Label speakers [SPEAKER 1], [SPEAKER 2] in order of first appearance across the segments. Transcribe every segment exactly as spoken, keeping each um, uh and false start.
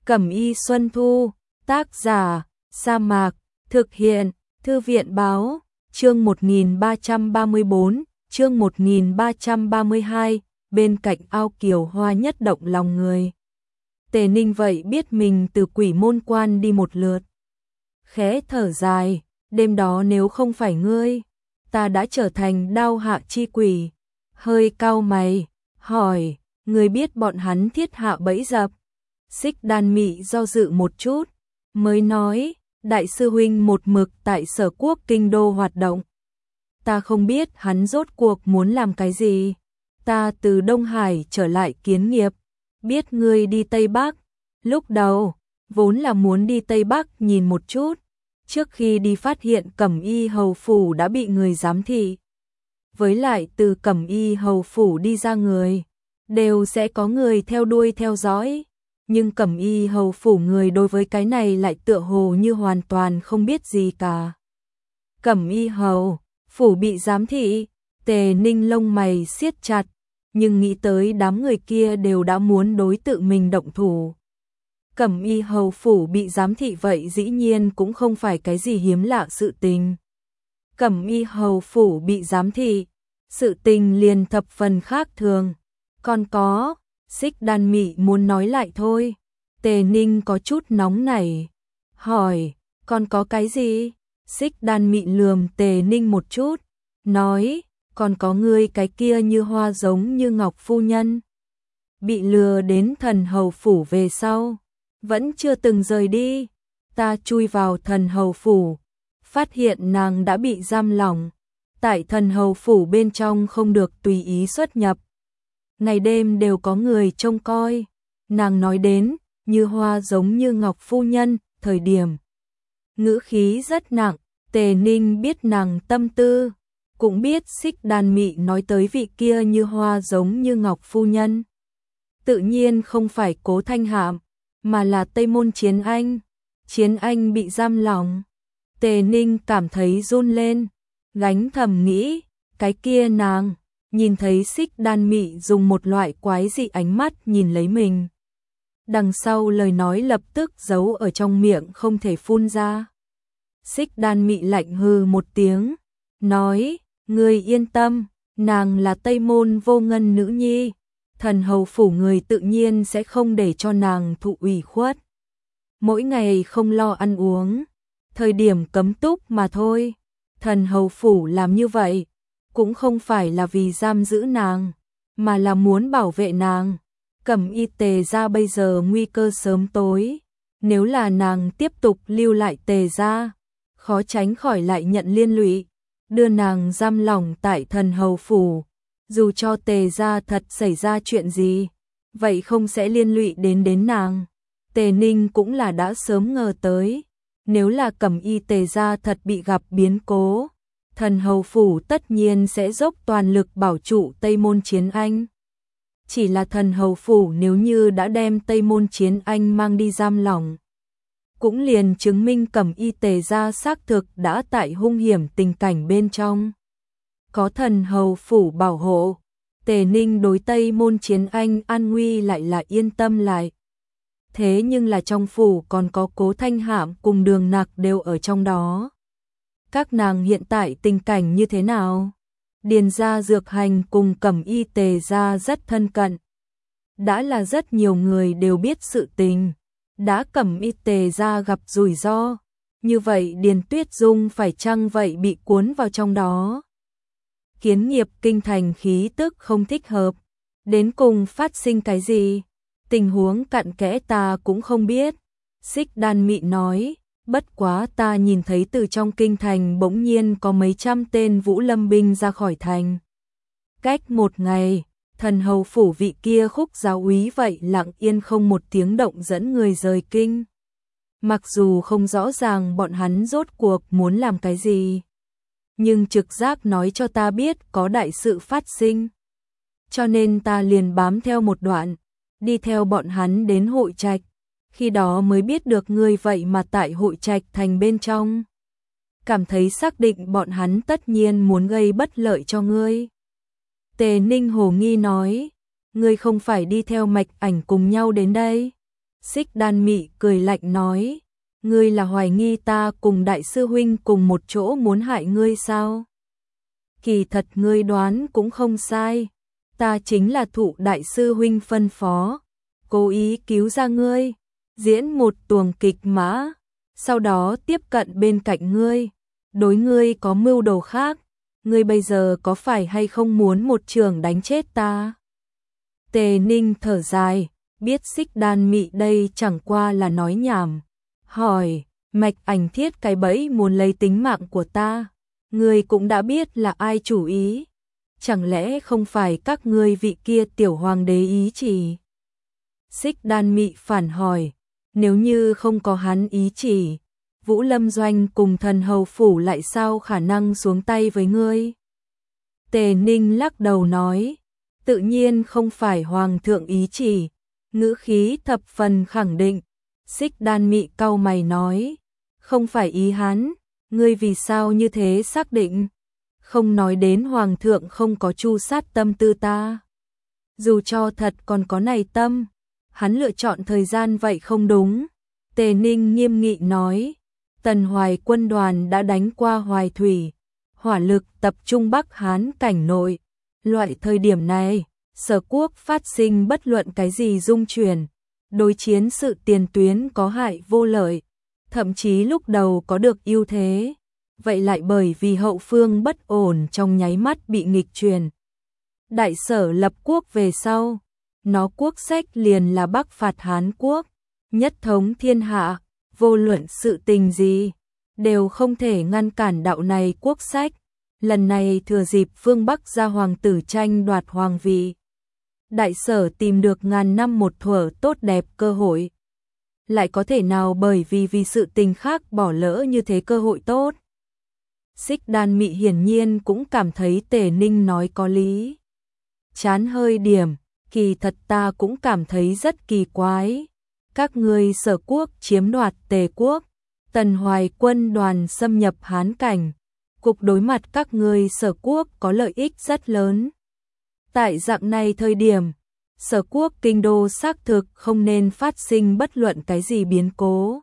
[SPEAKER 1] Cẩm Y Xuân Thu, tác giả, Sa Mạc, thực hiện, Thư viện báo, chương một nghìn ba trăm ba mươi bốn, chương một nghìn ba trăm ba mươi hai, bên cạnh ao kiều hoa nhất động lòng người. Tề Ninh vậy biết mình từ quỷ môn quan đi một lượt. Khẽ thở dài, đêm đó nếu không phải ngươi, ta đã trở thành đao hạ chi quỷ. Hơi cau mày, hỏi, ngươi biết bọn hắn thiết hạ bẫy dập? Xích Đan Mị do dự một chút, mới nói, đại sư huynh một mực tại Sở Quốc kinh đô hoạt động. Ta không biết hắn rốt cuộc muốn làm cái gì. Ta từ Đông Hải trở lại kiến nghiệp, biết ngươi đi Tây Bắc. Lúc đầu, vốn là muốn đi Tây Bắc nhìn một chút, trước khi đi phát hiện Cẩm Y hầu phủ đã bị người giám thị. Với lại từ Cẩm Y hầu phủ đi ra người, đều sẽ có người theo đuôi theo dõi. Nhưng Cẩm Y hầu phủ người đối với cái này lại tựa hồ như hoàn toàn không biết gì cả. Cẩm Y hầu phủ bị giám thị, Tề Ninh lông mày siết chặt, nhưng nghĩ tới đám người kia đều đã muốn đối tự mình động thủ. Cẩm Y hầu phủ bị giám thị vậy dĩ nhiên cũng không phải cái gì hiếm lạ sự tình. Cẩm Y hầu phủ bị giám thị, sự tình liền thập phần khác thường. Còn có, Xích Đan Mị muốn nói lại thôi. Tề Ninh có chút nóng nảy, hỏi, còn có cái gì? Xích Đan Mị lườm Tề Ninh một chút, nói, còn có ngươi cái kia như hoa giống như ngọc phu nhân. Bị lừa đến thần hầu phủ về sau, vẫn chưa từng rời đi. Ta chui vào thần hầu phủ, phát hiện nàng đã bị giam lỏng. Tại thần hầu phủ bên trong không được tùy ý xuất nhập. Ngày đêm đều có người trông coi. Nàng nói đến, như hoa giống như ngọc phu nhân, thời điểm. Ngữ khí rất nặng, Tề Ninh biết nàng tâm tư. Cũng biết Xích Đan Mị nói tới vị kia như hoa giống như ngọc phu nhân. Tự nhiên không phải Cố Thanh Hạm, mà là Tây Môn Chiến Anh. Chiến Anh bị giam lỏng. Tề Ninh cảm thấy run lên, gánh thầm nghĩ, cái kia nàng, nhìn thấy Xích Đan Mị dùng một loại quái dị ánh mắt nhìn lấy mình. Đằng sau lời nói lập tức giấu ở trong miệng không thể phun ra. Xích Đan Mị lạnh hừ một tiếng, nói, ngươi yên tâm, nàng là Tây Môn Vô Ngân nữ nhi, thần hầu phủ người tự nhiên sẽ không để cho nàng thụ ủy khuất. Mỗi ngày không lo ăn uống, thời điểm cấm túc mà thôi. Thần hầu phủ làm như vậy, cũng không phải là vì giam giữ nàng, mà là muốn bảo vệ nàng. Cẩm Y Tề gia bây giờ nguy cơ sớm tối, nếu là nàng tiếp tục lưu lại Tề gia, khó tránh khỏi lại nhận liên lụy, đưa nàng giam lỏng tại thần hầu phủ. Dù cho Tề gia thật xảy ra chuyện gì, vậy không sẽ liên lụy đến đến nàng. Tề Ninh cũng là đã sớm ngờ tới, nếu là Cẩm Y Tề gia thật bị gặp biến cố, thần hầu phủ tất nhiên sẽ dốc toàn lực bảo trụ Tây Môn Chiến Anh. Chỉ là thần hầu phủ nếu như đã đem Tây Môn Chiến Anh mang đi giam lỏng, cũng liền chứng minh Cẩm Y Tề gia xác thực đã tại hung hiểm tình cảnh bên trong. Có thần hầu phủ bảo hộ, Tề Ninh đối Tây Môn Chiến Anh an nguy lại là yên tâm lại. Thế nhưng là trong phủ còn có Cố Thanh Hạm cùng Đường Nặc đều ở trong đó. Các nàng hiện tại tình cảnh như thế nào? Điền gia Dược Hành cùng Cẩm Y Tề gia rất thân cận. Đã là rất nhiều người đều biết sự tình. Đã Cẩm Y Tề gia gặp rủi ro, như vậy Điền Tuyết Dung phải chăng vậy bị cuốn vào trong đó? Kiến nghiệp kinh thành khí tức không thích hợp. Đến cùng phát sinh cái gì? Tình huống cặn kẽ ta cũng không biết. Xích Đan Mị nói, bất quá ta nhìn thấy từ trong kinh thành bỗng nhiên có mấy trăm tên Vũ Lâm binh ra khỏi thành. Cách một ngày, thần hầu phủ vị kia Khúc giáo úy vậy lặng yên không một tiếng động dẫn người rời kinh. Mặc dù không rõ ràng bọn hắn rốt cuộc muốn làm cái gì, nhưng trực giác nói cho ta biết có đại sự phát sinh. Cho nên ta liền bám theo một đoạn, đi theo bọn hắn đến Hội Trạch. Khi đó mới biết được ngươi vậy mà tại Hội Trạch thành bên trong. Cảm thấy xác định bọn hắn tất nhiên muốn gây bất lợi cho ngươi. Tề Ninh hồ nghi nói, ngươi không phải đi theo Mạch Ảnh cùng nhau đến đây? Xích Đan Mị cười lạnh nói, ngươi là hoài nghi ta cùng đại sư huynh cùng một chỗ muốn hại ngươi sao? Kỳ thật ngươi đoán cũng không sai, ta chính là thụ đại sư huynh phân phó, cố ý cứu ra ngươi, diễn một tuồng kịch mã, sau đó tiếp cận bên cạnh ngươi, đối ngươi có mưu đồ khác, ngươi bây giờ có phải hay không muốn một trường đánh chết ta? Tề Ninh thở dài, biết Xích Đan Mị đây chẳng qua là nói nhảm, hỏi, Mạch Ảnh thiết cái bẫy muốn lấy tính mạng của ta, ngươi cũng đã biết là ai chủ ý, chẳng lẽ không phải các ngươi vị kia tiểu hoàng đế ý chỉ? Xích Đan Mị phản hỏi, nếu như không có hắn ý chỉ, Vũ Lâm Doanh cùng Thần Hầu Phủ lại sao khả năng xuống tay với ngươi? Tề Ninh lắc đầu nói, tự nhiên không phải hoàng thượng ý chỉ, ngữ khí thập phần khẳng định. Xích Đan Mị cau mày nói, không phải ý hắn, ngươi vì sao như thế xác định? Không nói đến hoàng thượng không có chu sát tâm tư ta. Dù cho thật còn có này tâm, hắn lựa chọn thời gian vậy không đúng. Tề Ninh nghiêm nghị nói, Tần Hoài quân đoàn đã đánh qua Hoài Thủy, hỏa lực tập trung Bắc Hán cảnh nội. Loại thời điểm này, Sở quốc phát sinh bất luận cái gì dung chuyển, đối chiến sự tiền tuyến có hại vô lợi, thậm chí lúc đầu có được ưu thế, vậy lại bởi vì hậu phương bất ổn trong nháy mắt bị nghịch chuyển. Đại Sở lập quốc về sau, nó quốc sách liền là Bắc phạt Hán quốc, nhất thống thiên hạ, vô luận sự tình gì, đều không thể ngăn cản đạo này quốc sách. Lần này thừa dịp phương Bắc gia hoàng tử tranh đoạt hoàng vị, Đại Sở tìm được ngàn năm một thuở tốt đẹp cơ hội. Lại có thể nào bởi vì vì sự tình khác bỏ lỡ như thế cơ hội tốt? Xích Đan Mị hiển nhiên cũng cảm thấy Tề Ninh nói có lý. Chán hơi điểm, kỳ thật ta cũng cảm thấy rất kỳ quái. Các ngươi Sở quốc chiếm đoạt Tề quốc, Tần Hoài quân đoàn xâm nhập Hán cảnh, cục đối mặt các ngươi Sở quốc có lợi ích rất lớn. Tại dạng này thời điểm, Sở quốc kinh đô xác thực không nên phát sinh bất luận cái gì biến cố.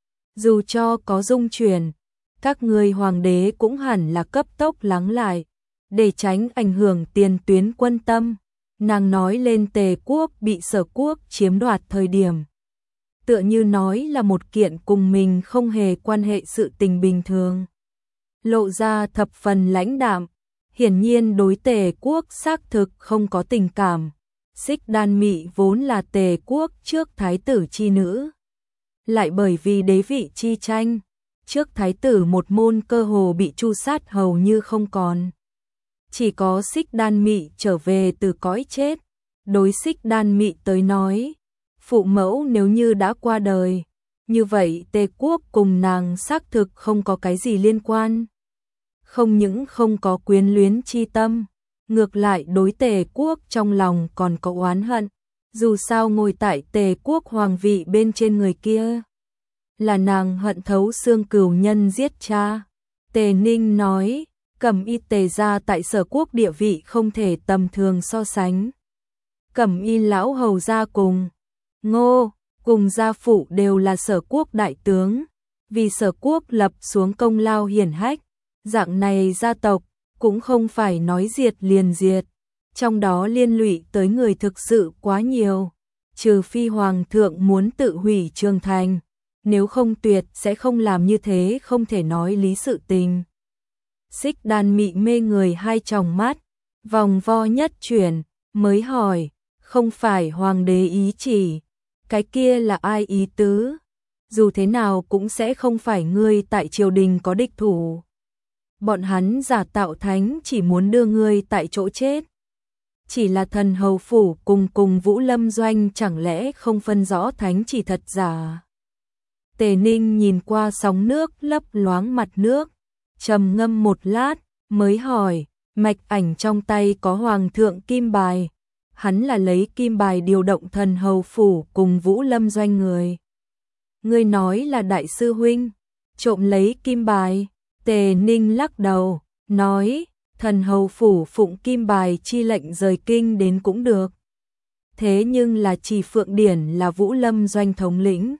[SPEAKER 1] Dù cho có dung chuyển, các ngươi hoàng đế cũng hẳn là cấp tốc lắng lại, để tránh ảnh hưởng tiền tuyến quân tâm. Nàng nói lên Tề quốc bị Sở quốc chiếm đoạt thời điểm, tựa như nói là một kiện cùng mình không hề quan hệ sự tình bình thường. Lộ ra thập phần lãnh đạm, hiển nhiên đối Tề quốc xác thực không có tình cảm. Xích Đan Mị vốn là Tề quốc trước thái tử chi nữ, lại bởi vì đế vị chi tranh, trước thái tử một môn cơ hồ bị tru sát hầu như không còn. Chỉ có Xích Đan Mị trở về từ cõi chết. Đối Xích Đan Mị tới nói, phụ mẫu nếu như đã qua đời, như vậy Tề quốc cùng nàng xác thực không có cái gì liên quan. Không những không có quyến luyến chi tâm, ngược lại đối Tề quốc trong lòng còn có oán hận. Dù sao ngồi tại Tề quốc hoàng vị bên trên người kia, là nàng hận thấu xương cừu nhân giết cha. Tề Ninh nói, Cẩm Y Tề gia tại Sở quốc địa vị không thể tầm thường so sánh. Cẩm Y lão hầu gia cùng Ngô, cùng gia phụ đều là Sở quốc đại tướng, vì Sở quốc lập xuống công lao hiển hách. Dạng này gia tộc cũng không phải nói diệt liền diệt, trong đó liên lụy tới người thực sự quá nhiều, trừ phi hoàng thượng muốn tự hủy Trường Thành, nếu không tuyệt sẽ không làm như thế không thể nói lý sự tình. Xích Đan Mị mê người hai tròng mắt, vòng vo nhất chuyển, mới hỏi, không phải hoàng đế ý chỉ, cái kia là ai ý tứ? Dù thế nào cũng sẽ không phải ngươi tại triều đình có địch thủ. Bọn hắn giả tạo thánh chỉ muốn đưa ngươi tại chỗ chết. Chỉ là Thần Hầu Phủ cùng cùng Vũ Lâm Doanh chẳng lẽ không phân rõ thánh chỉ thật giả? Tề Ninh nhìn qua sóng nước lấp loáng mặt nước, trầm ngâm một lát, mới hỏi, Mạch Ảnh trong tay có hoàng thượng kim bài, hắn là lấy kim bài điều động Thần Hầu Phủ cùng Vũ Lâm Doanh người. Ngươi nói là đại sư huynh trộm lấy kim bài? Tề Ninh lắc đầu, nói, Thần Hầu Phủ phụng kim bài chi lệnh rời kinh đến cũng được. thế nhưng là chỉ Phượng Điển là Vũ Lâm doanh thống lĩnh.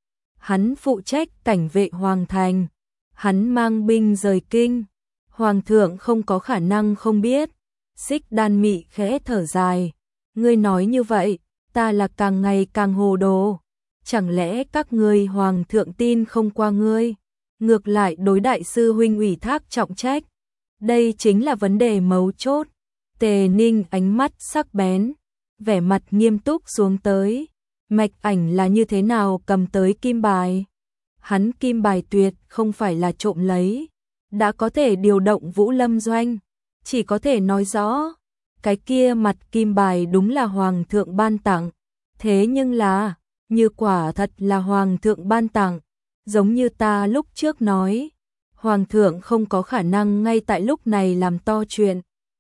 [SPEAKER 1] Hắn phụ trách cảnh vệ hoàng thành, hắn mang binh rời kinh, hoàng thượng không có khả năng không biết. Xích Đan Mị khẽ thở dài, ngươi nói như vậy, ta là càng ngày càng hồ đồ, chẳng lẽ các ngươi hoàng thượng tin không qua ngươi, ngược lại đối đại sư huynh ủy thác trọng trách, đây chính là vấn đề mấu chốt. Tề Ninh ánh mắt sắc bén, vẻ mặt nghiêm túc xuống tới, Mạch Ảnh là như thế nào cầm tới kim bài? Hắn kim bài tuyệt không phải là trộm lấy, đã có thể điều động Vũ Lâm doanh, chỉ có thể nói rõ, cái kia mặt kim bài đúng là hoàng thượng ban tặng, thế nhưng là, như quả thật là hoàng thượng ban tặng, giống như ta lúc trước nói, hoàng thượng không có khả năng ngay tại lúc này làm to chuyện.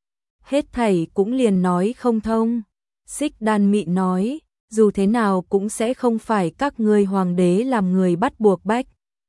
[SPEAKER 1] Hết thảy cũng liền nói không thông. Xích Đan Mị nói, dù thế nào cũng sẽ không phải các ngươi hoàng đế làm người bắt buộc bách.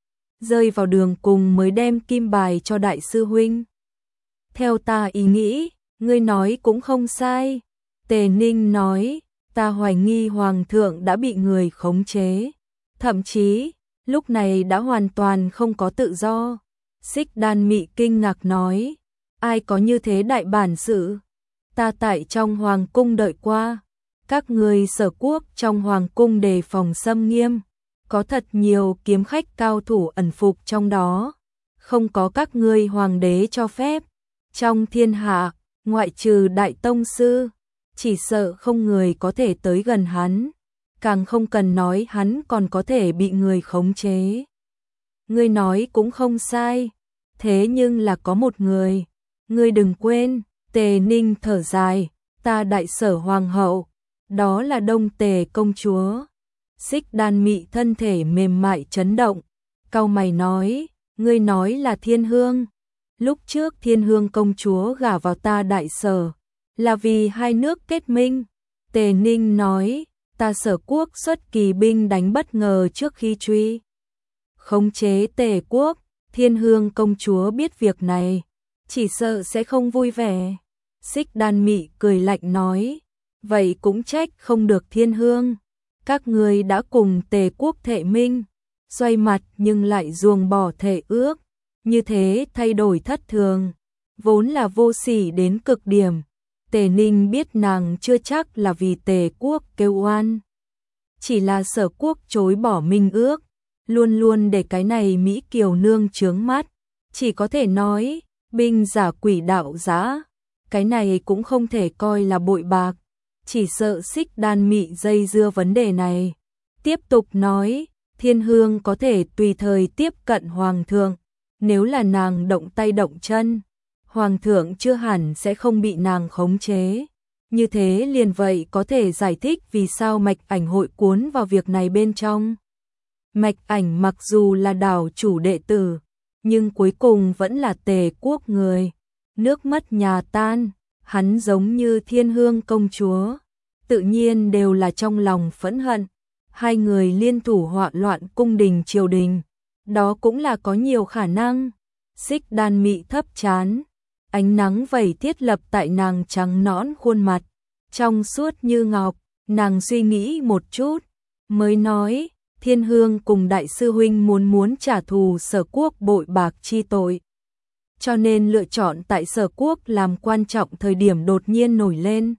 [SPEAKER 1] Rơi vào đường cùng mới đem kim bài cho đại sư huynh. Theo ta ý nghĩ, ngươi nói cũng không sai. Tề Ninh nói, ta hoài nghi hoàng thượng đã bị người khống chế. Thậm chí, lúc này đã hoàn toàn không có tự do. Xích Đan Mị kinh ngạc nói, ai có như thế đại bản sự? Ta tại trong hoàng cung đợi qua, các người Sở Quốc trong hoàng cung đề phòng xâm nghiêm, có thật nhiều kiếm khách cao thủ ẩn phục trong đó, không có các ngươi hoàng đế cho phép. Trong thiên hạ, ngoại trừ đại tông sư, chỉ sợ không người có thể tới gần hắn, càng không cần nói hắn còn có thể bị người khống chế. Ngươi nói cũng không sai, thế nhưng là có một người, ngươi đừng quên. Tề Ninh thở dài, ta đại sở hoàng hậu, đó là Đông Tề công chúa. Xích Đan Mị thân thể mềm mại chấn động, cau mày nói, ngươi nói là Thiên Hương. Lúc trước Thiên Hương công chúa gả vào ta đại sở, là vì hai nước kết minh. Tề Ninh nói, ta Sở Quốc xuất kỳ binh đánh bất ngờ trước khi truy khống chế Tề Quốc, Thiên Hương công chúa biết việc này, chỉ sợ sẽ không vui vẻ. Xích Đan Mị cười lạnh nói, vậy cũng trách không được Thiên Hương, các ngươi đã cùng Tề Quốc thệ minh, xoay mặt nhưng lại ruồng bỏ thệ ước, như thế thay đổi thất thường, vốn là vô sỉ đến cực điểm. Tề Ninh biết nàng chưa chắc là vì Tề Quốc kêu oan, chỉ là Sở Quốc chối bỏ minh ước, luôn luôn để cái này Mỹ Kiều nương chướng mắt, chỉ có thể nói, binh giả quỷ đạo giã. Cái này cũng không thể coi là bội bạc, chỉ sợ Xích Đan Mị dây dưa vấn đề này. Tiếp tục nói, Thiên Hương có thể tùy thời tiếp cận hoàng thượng, nếu là nàng động tay động chân, hoàng thượng chưa hẳn sẽ không bị nàng khống chế. Như thế liền vậy có thể giải thích vì sao Mạch Ảnh hội cuốn vào việc này bên trong. Mạch Ảnh mặc dù là đảo chủ đệ tử, nhưng cuối cùng vẫn là Tề Quốc người. Nước mất nhà tan, hắn giống như Thiên Hương công chúa, tự nhiên đều là trong lòng phẫn hận. Hai người liên thủ họa loạn cung đình triều đình, đó cũng là có nhiều khả năng. Xích Đan Mị thấp chán, ánh nắng vẩy thiết lập tại nàng trắng nõn khuôn mặt, trong suốt như ngọc. Nàng suy nghĩ một chút, mới nói, Thiên Hương cùng đại sư huynh muốn muốn trả thù Sở Quốc bội bạc chi tội, cho nên lựa chọn tại Sở Quốc làm quan trọng thời điểm đột nhiên nổi lên,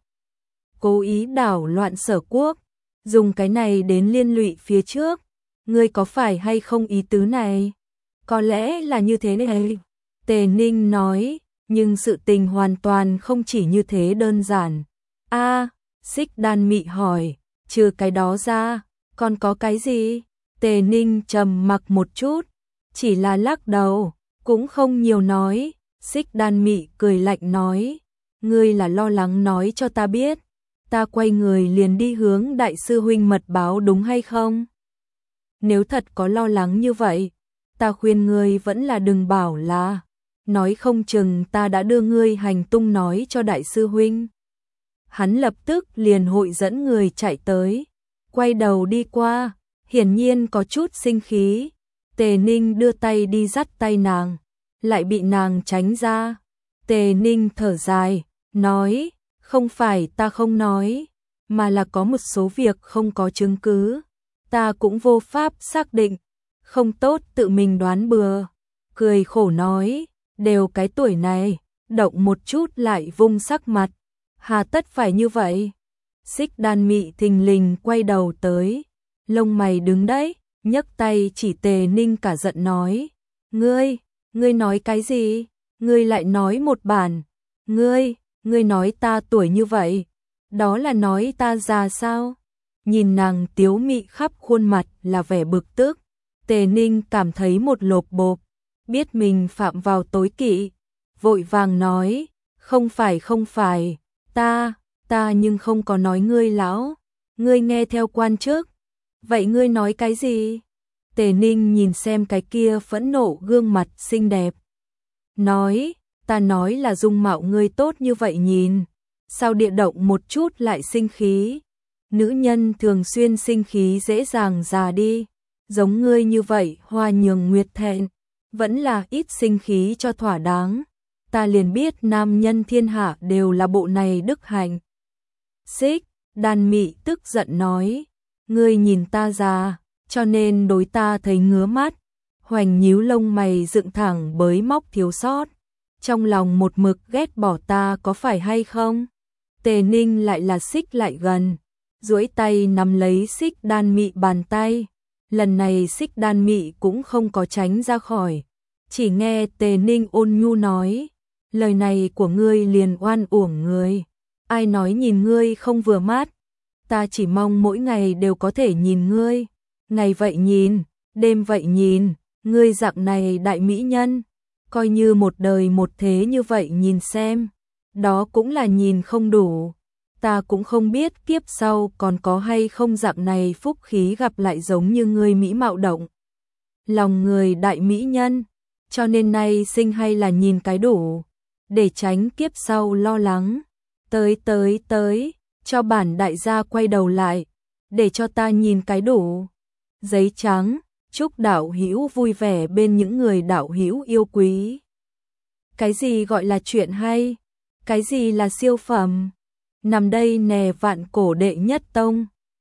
[SPEAKER 1] cố ý đảo loạn Sở Quốc, dùng cái này đến liên lụy phía trước. Ngươi có phải hay không ý tứ này? Có lẽ là như thế này. Tề Ninh nói, nhưng sự tình hoàn toàn không chỉ như thế đơn giản. A, Xích Đan Mị hỏi, trừ cái đó ra, còn có cái gì? Tề Ninh trầm mặc một chút, chỉ là lắc đầu, cũng không nhiều nói. Xích Đan Mị cười lạnh nói, ngươi là lo lắng nói cho ta biết, ta quay người liền đi hướng đại sư huynh mật báo đúng hay không? Nếu thật có lo lắng như vậy, ta khuyên ngươi vẫn là đừng bảo là, nói không chừng ta đã đưa ngươi hành tung nói cho đại sư huynh. Hắn lập tức liền hội dẫn người chạy tới, quay đầu đi qua, hiển nhiên có chút sinh khí. Tề Ninh đưa tay đi dắt tay nàng, lại bị nàng tránh ra. Tề Ninh thở dài, nói, không phải ta không nói, mà là có một số việc không có chứng cứ. Ta cũng vô pháp xác định, không tốt tự mình đoán bừa. Cười khổ nói, đều cái tuổi này, động một chút lại vung sắc mặt. Hà tất phải như vậy? Xích Đan Mị thình lình quay đầu tới, lông mày đứng đấy, nhấc tay chỉ Tề Ninh cả giận nói. Ngươi, ngươi nói cái gì? Ngươi lại nói một bản. Ngươi, ngươi nói ta tuổi như vậy. Đó là nói ta già sao? Nhìn nàng tiếu mị khắp khuôn mặt là vẻ bực tức. Tề Ninh cảm thấy một lộp bộp, biết mình phạm vào tối kỵ. Vội vàng nói, không phải không phải, ta, ta nhưng không có nói ngươi lão. Ngươi nghe theo quan chức. Vậy ngươi nói cái gì? Tề Ninh nhìn xem cái kia phẫn nộ gương mặt xinh đẹp. Nói, ta nói là dung mạo ngươi tốt như vậy nhìn. Sao địa động một chút lại sinh khí? Nữ nhân thường xuyên sinh khí dễ dàng già đi. Giống ngươi như vậy hoa nhường nguyệt thẹn. Vẫn là ít sinh khí cho thỏa đáng. Ta liền biết nam nhân thiên hạ đều là bộ này đức hạnh. Xích Đan Mị tức giận nói. Ngươi nhìn ta già, cho nên đối ta thấy ngứa mắt. Hoành nhíu lông mày dựng thẳng bới móc thiếu sót. Trong lòng một mực ghét bỏ ta có phải hay không? Tề Ninh lại là xích lại gần, duỗi tay nắm lấy Xích Đan Mị bàn tay. Lần này Xích Đan Mị cũng không có tránh ra khỏi. Chỉ nghe Tề Ninh ôn nhu nói, lời này của ngươi liền oan uổng người. Ai nói nhìn ngươi không vừa mắt? Ta chỉ mong mỗi ngày đều có thể nhìn ngươi. Ngày vậy nhìn, đêm vậy nhìn, ngươi dạng này đại mỹ nhân. Coi như một đời một thế như vậy nhìn xem. Đó cũng là nhìn không đủ. Ta cũng không biết kiếp sau còn có hay không dạng này phúc khí gặp lại giống như ngươi mỹ mạo động lòng người đại mỹ nhân. Cho nên nay sinh hay là nhìn cái đủ, để tránh kiếp sau lo lắng. Tới tới tới, cho bản đại gia quay đầu lại, để cho ta nhìn cái đủ. Giấy trắng, chúc đạo hữu vui vẻ bên những người đạo hữu yêu quý. Cái gì gọi là chuyện hay? Cái gì là siêu phẩm? Nằm đây nè vạn cổ đệ nhất tông.